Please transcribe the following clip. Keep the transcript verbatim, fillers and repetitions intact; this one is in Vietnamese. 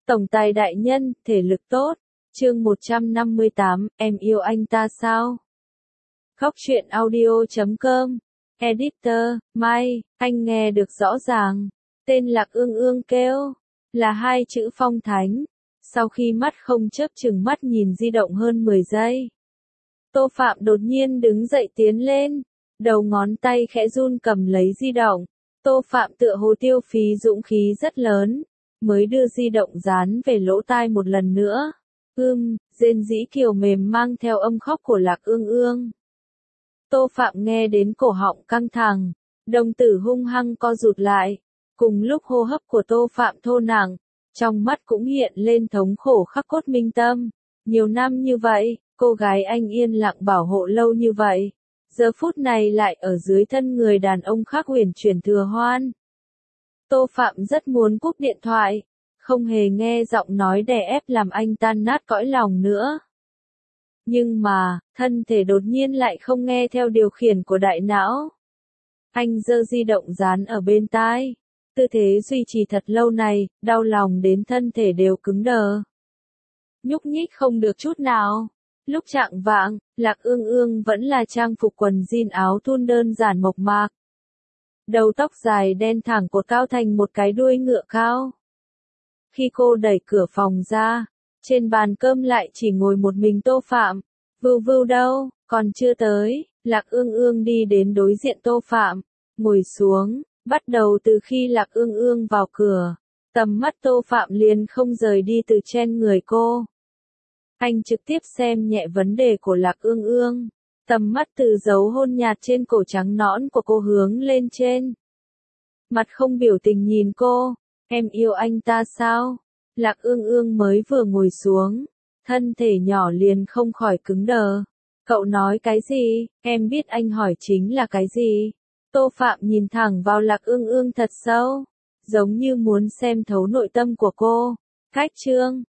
Tổng tài đại nhân, thể lực tốt. Chương một trăm năm mươi tám, em yêu anh ta sao? Khóc chuyện audio chấm com. Editor, Mai, anh nghe được rõ ràng. Tên Lạc Ương Ương kêu. Là hai chữ phong thánh. Sau khi mắt không chớp chừng mắt nhìn di động hơn mười giây. Tô Phạm đột nhiên đứng dậy tiến lên. Đầu ngón tay khẽ run cầm lấy di động. Tô Phạm tựa hồ tiêu phí dũng khí rất lớn. Mới đưa di động dán về lỗ tai một lần nữa. Ưm, rên rĩ kiều mềm mang theo âm khóc của Lạc Ương Ương. Tô Phạm nghe đến cổ họng căng thẳng, đồng tử hung hăng co rụt lại. Cùng lúc hô hấp của Tô Phạm thô nặng, trong mắt cũng hiện lên thống khổ khắc cốt minh tâm. Nhiều năm như vậy, cô gái anh yên lặng bảo hộ lâu như vậy. Giờ phút này lại ở dưới thân người đàn ông khác huyền chuyển thừa hoan. Tô Phạm rất muốn cúp điện thoại, không hề nghe giọng nói đè ép làm anh tan nát cõi lòng nữa. Nhưng mà, thân thể đột nhiên lại không nghe theo điều khiển của đại não. Anh giơ di động dán ở bên tai. Tư thế duy trì thật lâu này, đau lòng đến thân thể đều cứng đờ. Nhúc nhích không được chút nào. Lúc chạng vạng, Lạc Ương Ương vẫn là trang phục quần jean áo thun đơn giản mộc mạc. Đầu tóc dài đen thẳng cột cao thành một cái đuôi ngựa cao. Khi cô đẩy cửa phòng ra, trên bàn cơm lại chỉ ngồi một mình Tô Phạm. Vưu Vưu đâu, còn chưa tới. Lạc Ương Ương đi đến đối diện Tô Phạm, ngồi xuống. Bắt đầu từ khi Lạc Ương Ương vào cửa, tầm mắt Tô Phạm liền không rời đi từ trên người cô. Anh trực tiếp xem nhẹ vấn đề của Lạc Ương Ương. Tầm mắt từ dấu hôn nhạt trên cổ trắng nõn của cô hướng lên trên. Mặt không biểu tình nhìn cô. Em yêu anh ta sao? Lạc Ương Ương mới vừa ngồi xuống. Thân thể nhỏ liền không khỏi cứng đờ. Cậu nói cái gì? Em biết anh hỏi chính là cái gì? Tô Phạm nhìn thẳng vào Lạc Ương Ương thật sâu. Giống như muốn xem thấu nội tâm của cô. Cách chương.